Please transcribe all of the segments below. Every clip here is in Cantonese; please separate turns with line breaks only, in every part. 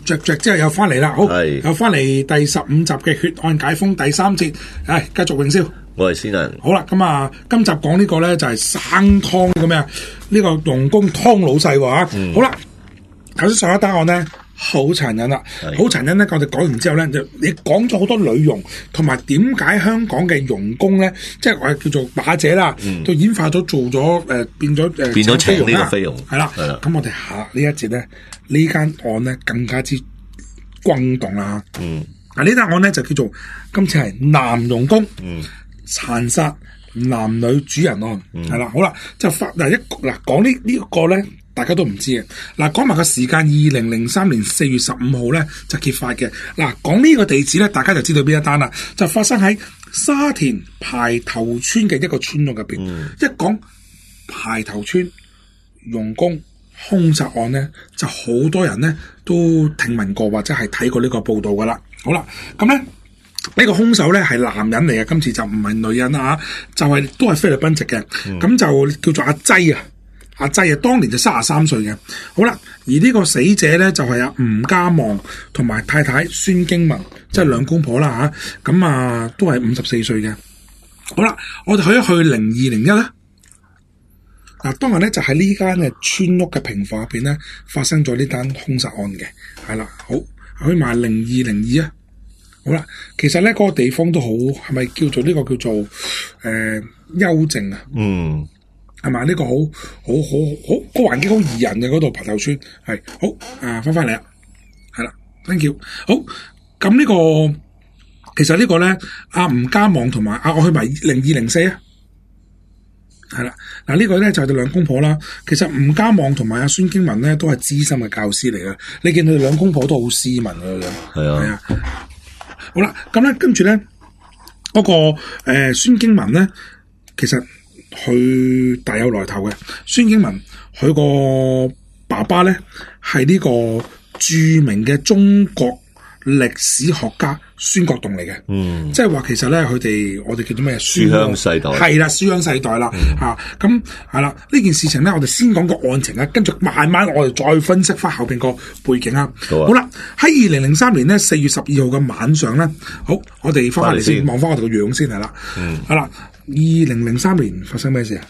着之後又翻嚟啦，好，又翻嚟第15集嘅血案解封第3節，繼續榮少。
我係先人。
好啦，咁啊，今集講呢個咧就係生湯呢個咩啊？呢個傭工湯老細喎。好啦，頭先上一單案咧好殘忍啦，好殘忍咧。我哋講完之後咧，就你講咗好多女傭，同埋點解香港嘅傭工咧，即係我哋叫做把姐啦，都演化咗做咗變咗
請呢個菲傭，
係啦。咁我哋下呢一節咧，呢間案咧更加之轟動啦。嗱呢單案咧就叫做今次係男傭工殘殺男女主人案，係啦。好啦，就發講呢個咧。大家都唔知嘅。嗱，講埋個時間，2003年4月15號咧就揭發嘅。嗱，講呢個地址咧，大家就知道邊一單啦，就發生喺沙田排頭村嘅一個村落入邊。一講排頭村傭工兇殺案咧，就好多人咧都聽聞過或者係睇過呢個報道噶啦。好啦，咁咧呢個兇手咧係男人嚟嘅，今次就唔係女人啦嚇，就係都係菲律賓籍嘅，咁就叫做阿劑啊。阿劑啊，當年就33歲嘅。好啦，而呢個死者咧就係阿吳家望同埋太太孫經文，即係兩公婆啦嚇。咁啊都係54歲嘅。好啦，我哋去一去0201啦。嗱，當日咧就喺呢間嘅村屋嘅平房入邊咧發生咗呢單兇殺案嘅，係啦。好，去埋0202啊。好啦，其實咧嗰個地方都好，係咪叫做呢個叫做幽靜啊？係嘛？呢個好個環境好宜人嘅嗰度排頭村係好翻嚟啦，係啦 ，thank you。好，咁呢個其實呢個咧，阿吳家望同埋我去埋0204啊，係啦。嗱呢個咧就係對兩公婆啦。其實吳家望同埋阿孫經文咧都係資深嘅教師嚟嘅。你見佢哋兩公婆都好斯文嘅樣，係啊。好啦，咁咧跟住咧嗰個孫經文咧，其實佢大有來頭嘅。孫經文佢個爸爸咧係呢個著名嘅中國歷史學家孫國棟嚟嘅，即係話其實咧我哋叫做咩書香世代，係啦，書香世代啦咁係啦。呢件事情咧，我哋先講個案情啦，跟住慢慢我哋再分析翻後邊個背景啊。好啦，喺2003年咧4月12號嘅晚上咧，好，我哋翻嚟先望翻我哋個樣先係啦，係啦。2003年發生咩事啊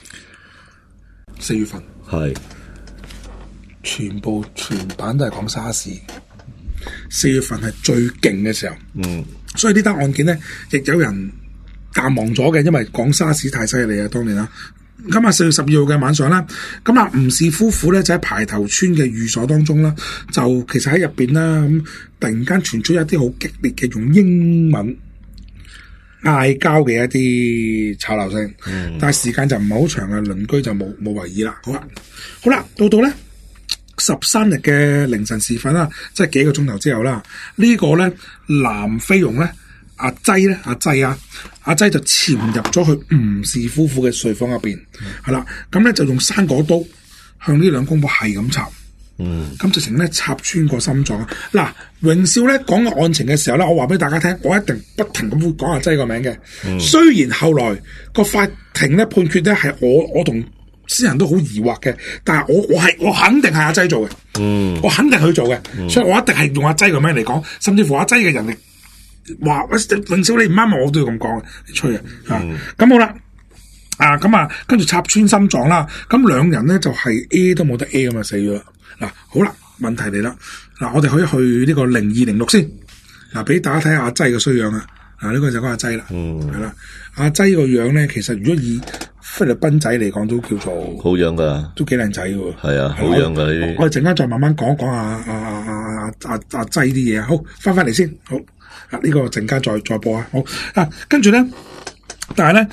？4月份係全版都係講沙士。4月份係最勁嘅時候，所以呢單案件咧，亦有人淡忘咗嘅，因為講沙士太犀利啊，當年啦。咁啊，4月12號嘅晚上啦，咁啊吳氏夫婦咧就喺排頭村嘅寓所當中啦，就其實喺入邊啦，咁突然間傳出一啲好激烈嘅用英文嗌交嘅一啲吵鬧聲，但係時間就唔係好長啊，鄰居就冇為意啦。好啦，到咧13日嘅凌晨時分啦，即係幾個鐘頭之後啦，呢個咧男菲傭咧阿劑就潛入咗去吳氏夫婦嘅睡房入邊，係啦，咁咧就用生果刀向呢兩公婆係咁插。咁直情咧插穿個心臟。嗱，榮少咧講個案情嘅時候咧，我話俾大家聽，我一定不停咁會講阿劑個名嘅。雖然後來個法庭咧判決咧係我同私人都好疑惑嘅，但係我肯定係阿劑做嘅。我肯定去做嘅，所以我一定係用阿劑個名嚟講，甚至乎阿劑嘅人嚟話榮少你唔啱，我都要咁講，你吹啊！咁好啦。跟住插穿心臟啦，咁兩人咧就係 A 都冇得 A 咁啊死咗。嗱，好啦，問題嚟啦，嗱，我哋可以去呢個0206先，嗱，俾大家睇下阿劑嘅衰樣啊，呢個就講阿劑啦，係啦，阿劑個樣咧，其實如果以菲律賓仔嚟講都叫做
好樣噶，
都幾靚仔喎，
係啊，好樣噶呢啲。
我哋陣間再慢慢講阿劑啲嘢啊，好，翻嚟先，好，呢個陣間再播啊，好，跟住咧，但係咧，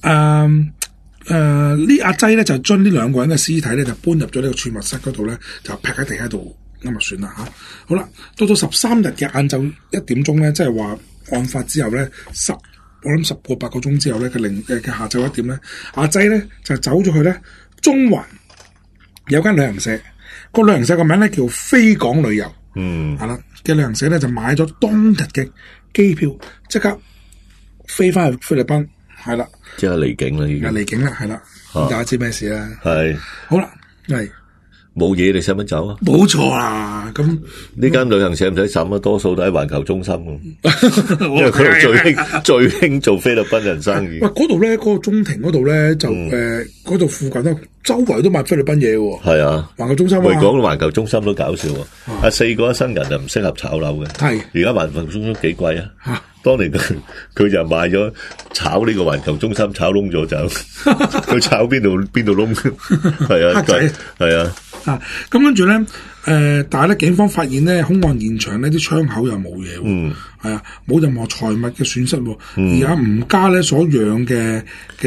呢阿劑咧就將呢兩個人嘅屍體咧就搬入咗呢個儲物室嗰度咧，就劈喺地喺度咁就算啦吓。好啦，到13日嘅晏晝1點鐘咧，即係話案發之後咧我諗10個8個鐘之後咧嘅下晝1點咧，阿劑咧就走咗去咧中環有間旅行社，個旅行社個名咧叫飛港旅遊，係啦嘅旅行社咧就買咗當日嘅機票，即刻飛翻去菲律賓。係啦，即係離境啦，已經離境啦，係啦，大家知咩事啦？係好啦，係
冇嘢你使乜走啊？
冇錯啦，咁
呢間旅行社唔使審啊，多數都喺環球中心喎，因為佢哋最興做菲律賓人生意。
喂，嗰度咧，嗰個中庭嗰度咧，就嗰度附近咧，周圍都賣菲律賓嘢喎。
係啊，
環球中心啊。
喂，講到環球中心都搞笑啊！四個一生人就唔適合炒樓嘅。
係。
而家環球中心幾貴啊？當年佢就賣咗炒呢個環球中心，炒窿咗走。佢炒邊度窿？係啊，係啊。
咁跟住咧，但係咧，警方發現咧，兇案現場呢啲窗口又冇嘢喎，係啊，冇任何財物嘅損失喎，而阿吳家咧所養嘅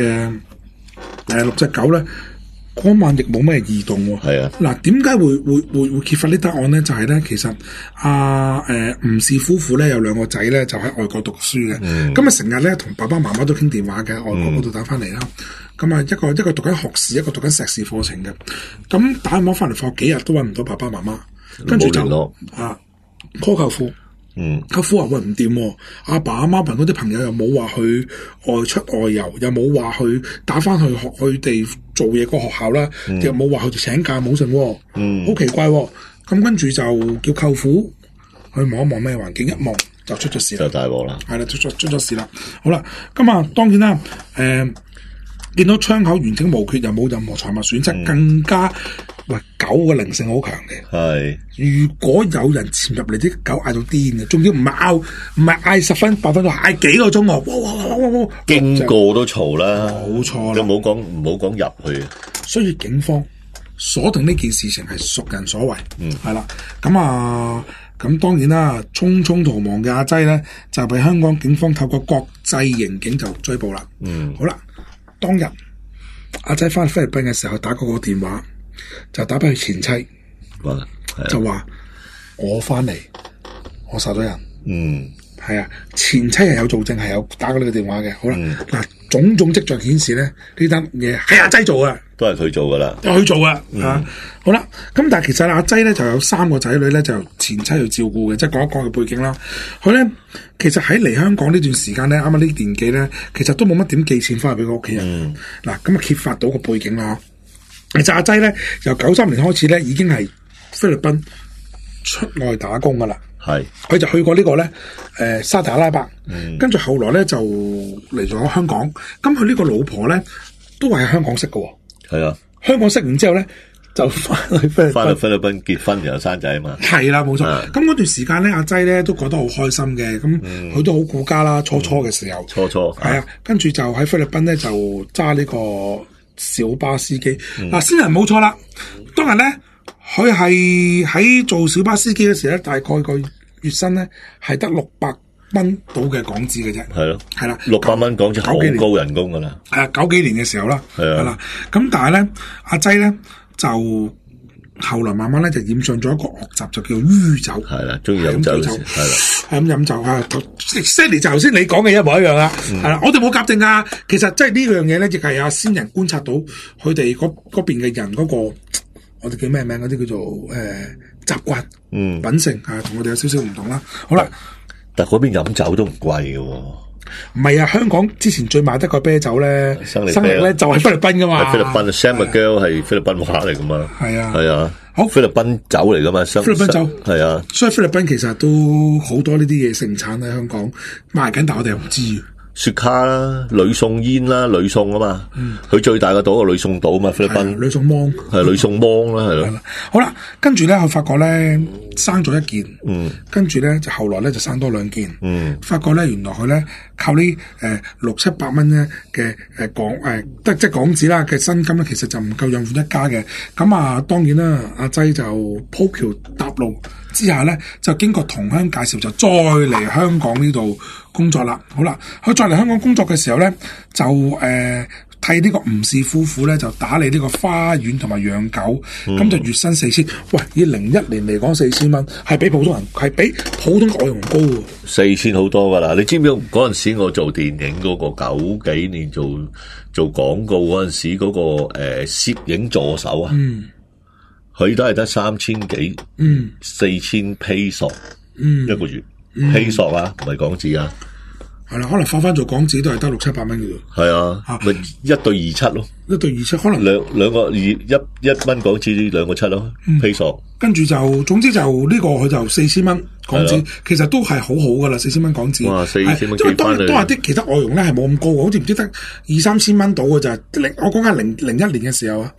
6隻狗咧，嗰晚亦冇咩異動喎。
係啊，
嗱，點解會揭發呢單案咧？就係咧，其實吳氏夫婦咧有2個仔咧，就喺外國讀書嘅，咁啊成日咧同爸爸媽媽都傾電話嘅，外國嗰度打翻嚟啦。咁啊，一個讀緊學士，一個讀緊碩士課程嘅。咁打電話翻嚟放幾日都揾唔到爸爸媽媽，跟住就call舅父。舅父話喂唔掂，阿爸阿媽問嗰啲朋友又冇話去外出外遊，又冇話去打翻去學佢哋做嘢個學校啦，又冇話去請假冇剩，好奇怪。咁跟住就叫舅父去望一望咩環境，一望就出咗事啦，
就大鑊啦。
係啦，出咗事啦。好啦，咁啊，當然啦，見到窗口完整無缺，又冇任何財物損失，更加狗嘅靈性好強嘅。
係，
如果有人潛入嚟，啲狗嗌到癲嘅，仲要唔係嗌10分8分鐘，嗌幾個鐘喎，哇！
經過都嘈啦，
冇錯啦，
都唔好講入去。
所以警方鎖定呢件事情係熟人所為，係啦。咁當然啦，匆匆逃亡嘅阿劑咧，就被香港警方透過國際刑警就追捕啦。好啦。當日阿劑翻菲律賓嘅時候打過個電話，就打俾佢前妻，就話我翻嚟，我殺咗人。係啊，前妻係有做證，係有打過呢個電話嘅。好啦，嗱，種種跡象顯示咧，呢單嘢係阿劑做嘅，
都係佢做噶啦，
都係佢做嘅。好啦，咁但係其實阿劑咧就有3個仔女咧，就前妻去照顧嘅，即係講一講佢背景啦。佢咧其實喺嚟香港呢段時間咧，啱啱呢年紀咧，其實都冇乜點寄錢翻去俾個屋企人。嗱，咁啊揭發到個背景啦。其實阿劑咧由93年開始咧，已經係菲律賓出外打工噶啦。係，佢就去過呢個咧，沙特阿拉伯，跟住後來咧就嚟咗香港。咁佢呢個老婆咧都係喺香港識嘅。係啊，香港識完之後咧就翻去菲律賓
結婚然後生仔啊嘛。
係啦，冇錯。咁嗰段時間咧，阿劑咧都覺得好開心嘅。咁佢都好顧家啦，初嘅時候。初係啊，跟住就喺菲律賓咧就揸呢個小巴司機。嗱，先人冇錯啦，當日咧。佢係喺做小巴司機嘅時候咧，大概個月薪咧係得600蚊到嘅港紙嘅啫。係咯，係啦，600蚊港紙好高人工噶啦。係啊，90幾年嘅時候啦。係啊，咁但係咧，阿劑咧就後來慢慢咧就染上咗一個惡習，就叫酗酒。係啦，中意飲酒。係啦，係咁飲酒啊！Sandy就頭先你講嘅一模一樣啦。係啦，我哋冇夾定啊。其實即係呢樣嘢咧，亦係阿先人觀察到佢哋嗰邊嘅人嗰個。我哋叫咩名嗰啲叫做習慣，品性同我哋有少少唔同啦。好啦，
但嗰邊飲酒都唔貴嘅喎。
唔係啊，香港之前最賣得個啤酒咧，生力咧就係菲律賓噶嘛。
菲律賓 San Miguel 係菲律賓話嚟噶嘛。係啊，係啊。好，菲律賓酒嚟噶嘛，
菲律賓酒
係啊。
所以菲律賓其實都好多呢啲嘢盛產喺香港賣緊，但我哋又唔知。
雪卡啦，呂宋煙啦，呂宋啊嘛，佢最大嘅島個呂宋島啊嘛，菲律賓。呂宋芒係呂宋芒啦，係咯。好啦，跟住咧，佢發覺咧生咗1件，跟住咧就後來咧就生多2件，發覺咧原來佢咧靠呢600-700蚊咧嘅即係港紙啦嘅薪金咧，其實就唔夠養活一家嘅。咁啊，當然啦，阿劑就鋪橋搭路之下咧，就經過同鄉介紹，就再嚟香港呢度工作啦。好啦，佢再嚟香港工作嘅時候咧，就替呢個吳氏夫婦咧就打理呢個花園同埋養狗，咁就月薪4000。喂，以01年嚟講4000蚊，係比普通外傭高喎。 4000好多噶啦，你知唔知嗰陣時我做電影嗰個90幾年做廣告嗰陣時嗰個攝影助手啊？佢都係得3000幾，4000peso一個月，peso啊，唔係港紙啊。係啦，可能放翻做港紙都係得600-700蚊嘅啫。係啊，咪1對27咯。
一對2,700，可能
兩個一蚊港紙2個7咯，披索。
跟住就總之就呢個佢就4000蚊港紙，其實都係好好噶啦，4000蚊港紙。
哇，4000蚊
因為當日啲其實外傭咧係冇咁高，好似唔知得2-3千蚊到嘅咋。我講緊01年嘅時候啊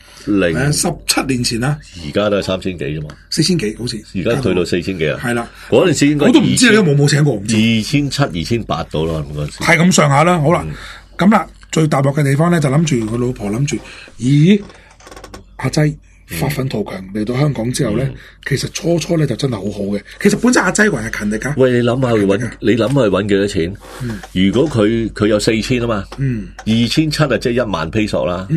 ，17年前啦。
而家都係3000幾啫嘛
，4000幾好似。
而家退到4000幾啊？
係啦，
嗰陣時應該
我都唔知你都冇請過，唔知。
2700、2800到啦，嗰陣時。
係咁上下啦，好啦，咁啦。最大鑊嘅地方咧，就諗住佢老婆諗住，咦，阿劑發奮圖強嚟到香港之後咧，其實初咧就真係好好嘅。其實本身阿劑還係勤力噶。喂，你諗下去搵，
你諗下去搵幾多錢？如果佢有4000啊嘛，2700啊，即係1萬披索啦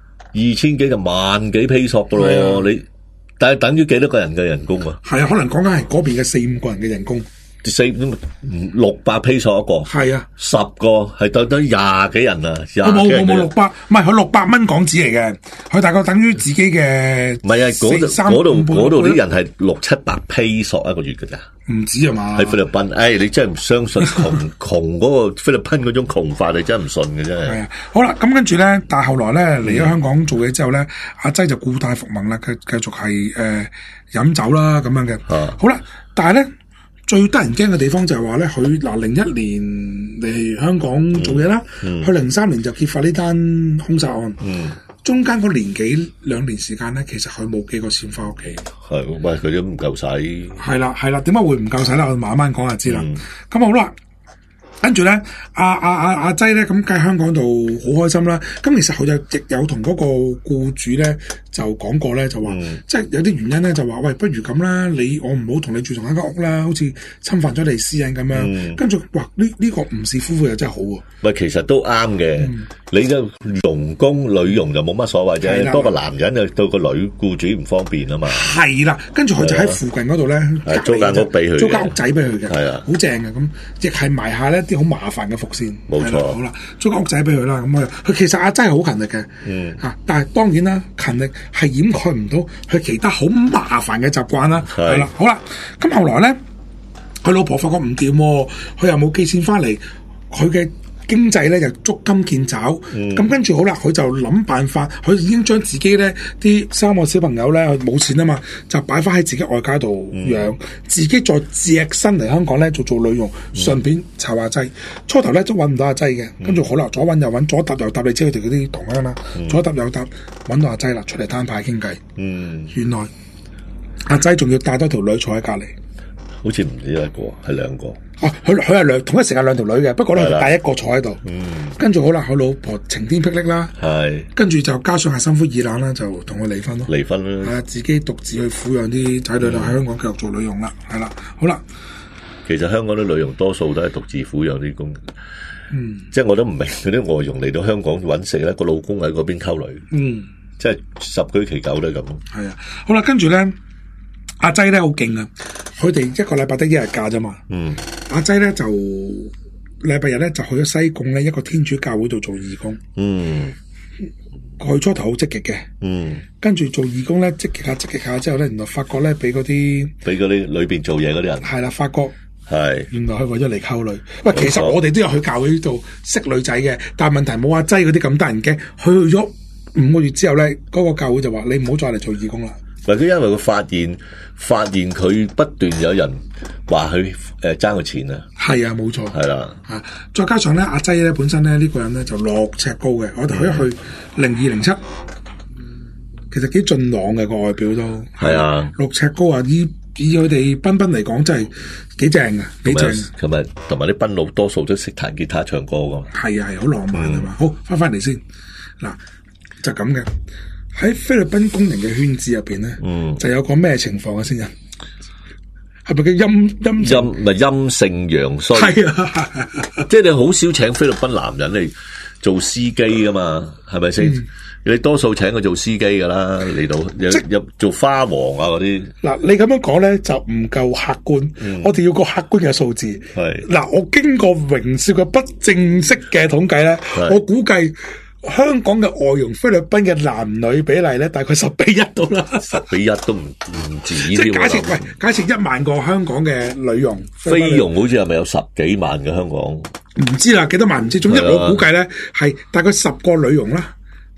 ，2000幾就1萬幾披索噶咯，你但係等於幾多個人嘅人工啊？係啊，可能講緊係嗰邊嘅4-5個人嘅人工。600披索一個，係啊，10個係等於20幾人啊，冇600，唔係佢600蚊港紙嚟嘅，佢大概等於自己嘅，唔係啊，嗰度啲人係600-700披索一個月㗎咋，唔止啊嘛，喺菲律賓，你真係唔相信窮嗰個菲律賓嗰種窮法，你真係唔信嘅真係。係啊，好啦，咁跟住咧，但係後來咧嚟咗香港做嘢之後咧，阿劑就故態復萌啦，佢繼續係飲酒啦咁樣嘅，好啦，但係咧。最得人驚嘅地方就係話咧，佢01年嚟香港做嘢啦，佢03年就揭發呢單兇殺案，中間嗰年幾2年時間咧，其實佢冇寄過錢翻屋企。係，喂，佢都唔夠使。係啦，點解會唔夠使啦？我慢慢講就知啦。咁好啦。跟住咧，阿劑咧，咁喺香港度好開心啦。咁其實佢就亦有同嗰個僱主咧就講過咧，就話即係有啲原因咧，就話喂，不如咁啦，我唔好同你住同一間屋啦，好似侵犯咗你私隱咁樣。跟住哇，呢個吳氏夫婦又真係好喎。喂，其實都啱嘅。你嘅傭工女傭就冇乜所謂啫，多個男人就對個女僱主唔方便啊嘛。係啦，跟住佢就喺附近嗰度咧租間屋俾佢，租間屋仔俾佢嘅，係啊，好正嘅。咁亦係埋下咧啲好麻煩嘅伏線。冇錯，好啦，租間屋仔俾佢啦。咁佢其實真係好勤力嘅，但係當然啦，勤力係掩蓋唔到佢其他好麻煩嘅習慣啦。係啦，好啦，咁後來咧，佢老婆發覺唔掂，佢又冇寄錢翻嚟，佢嘅經濟咧就捉襟見肘，咁跟住好啦，佢就諗辦法，佢已經將自己咧啲3個小朋友咧冇錢啊嘛，就擺翻喺自己外家度養，自己再隻身嚟香港咧做女傭，順便湊阿劑。初頭咧都揾唔到阿劑嘅，跟住好啦，左揾右揾，左搭右搭，你知佢哋嗰啲同鄉啦，左搭右搭揾到阿劑啦，出嚟攤牌傾偈。原來阿劑仲要帶多條女坐喺隔離。好似唔止一個，係2個。佢係同一時間2條女嘅，不過咧佢帶一個坐喺度。跟住好啦，佢老婆晴天霹靂啦，跟住就加上係心灰意冷啦，就同佢離婚咯。離婚啦，自己獨自去撫養啲仔女啦，喺香港繼續做女傭啦，係啦，好啦。其實香港啲女傭多數都係獨自撫養啲工，即係我都唔明嗰啲外傭嚟到香港揾食咧，個老公喺嗰邊溝女，即係10居其9都係咁。係啊，好啦，跟住咧。阿劑咧好勁啊！佢哋一個禮拜得1日假啫嘛。阿劑咧就禮拜日咧就去咗西貢咧一個天主教會度做義工。佢初頭好積極嘅。跟住做義工咧積極下之後咧，原來發覺咧俾嗰啲裏邊做嘢嗰啲人係啦，發覺係原來佢為咗嚟溝女。喂，其實我哋都有去教會度識女仔嘅，但係問題冇阿劑嗰啲咁得人驚。去咗5個月之後咧，嗰個教會就話你唔好再嚟做義工啦。佢因為佢發現佢不斷有人話佢爭佢錢啊，係啊，冇錯，係啦，再加上咧阿劑咧本身咧呢個人咧就6尺高嘅，我哋去0207，其實幾俊朗嘅個外表都係啊，6尺高啊，以佢哋賓賓嚟講真係幾正啊，幾正。同埋啲賓佬多數都識彈吉他唱歌噶，係啊，係好浪漫啊嘛。好，翻嚟先嗱，就咁嘅。喺菲律賓工人嘅圈子入邊咧，就有個咩情況啊？先人係咪叫陰盛陽衰？係啊，即係你好少請菲律賓男人嚟做司機噶嘛？係咪先？你多數請佢做司機噶啦，嚟到入做花王啊嗰啲。嗱，你咁樣講咧就唔夠客觀，我哋要個客觀嘅數字。係嗱，我經過榮少嘅不正式嘅統計咧，我估計。香港嘅外傭菲律賓嘅男女比例咧，大概10:1到啦，10:1都唔止。即係假設1萬個香港嘅女傭，菲傭好似係咪有10幾萬嘅香港？唔知啦，幾多萬唔知。總之我估計咧係大概10個女傭啦，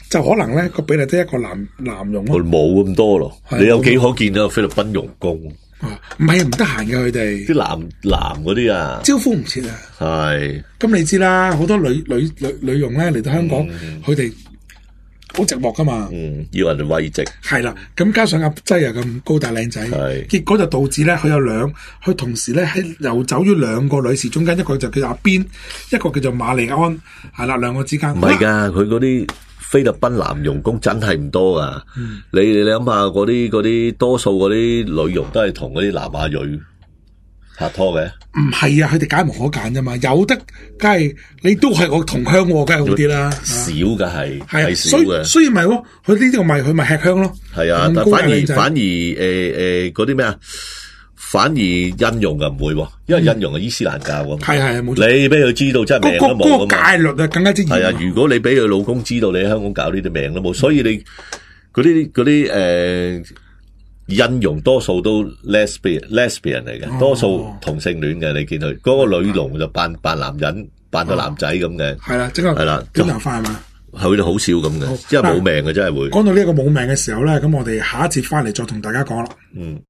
就可能咧個比例得一個男傭咯，
冇咁多咯。你有幾可見到菲律賓傭工？
唔係唔得閒嘅佢哋，
啲男嗰啲啊，
招呼唔切啊。
係，
咁你知啦，好多女傭咧嚟到香港，佢哋好寂寞噶嘛，
要人哋慰藉。係
啦，咁加上阿擠又咁高大靚仔，結果就導致咧佢同時咧遊走於兩個女士中間，一個就叫阿邊，一個叫做瑪麗安，係啦，兩個之間。
唔係㗎，佢嗰啲菲律賓男傭工真係唔多㗎。你諗下嗰啲多數嗰啲女傭都係同嗰啲南亞裔拍拖嘅。
唔係啊，佢哋揀無可揀啫嘛，有得梗係你都係我同鄉喎，梗係好啲啦。
少㗎係少嘅，
所以咪咯，佢呢個咪吃香咯。
係啊，但反而嗰啲咩啊？反而印傭就唔會喎，因為印傭係伊斯蘭教㗎嘛。係冇錯。你俾佢知道真係命都冇㗎嘛。嗰個戒律啊更加之嚴。係啊，如果你俾佢老公知道你喺香港搞呢啲命都冇，所以你嗰啲印傭多數都 lesbian 嚟嘅，多數同性戀嘅。你見佢嗰個女傭就扮男人，扮個男仔咁嘅。係啦，即係係啦，短頭髮係嘛？佢哋好少咁嘅，因為冇命嘅真係會。講到呢一個冇命嘅時候咧，咁我哋下一節翻嚟再同大家講啦。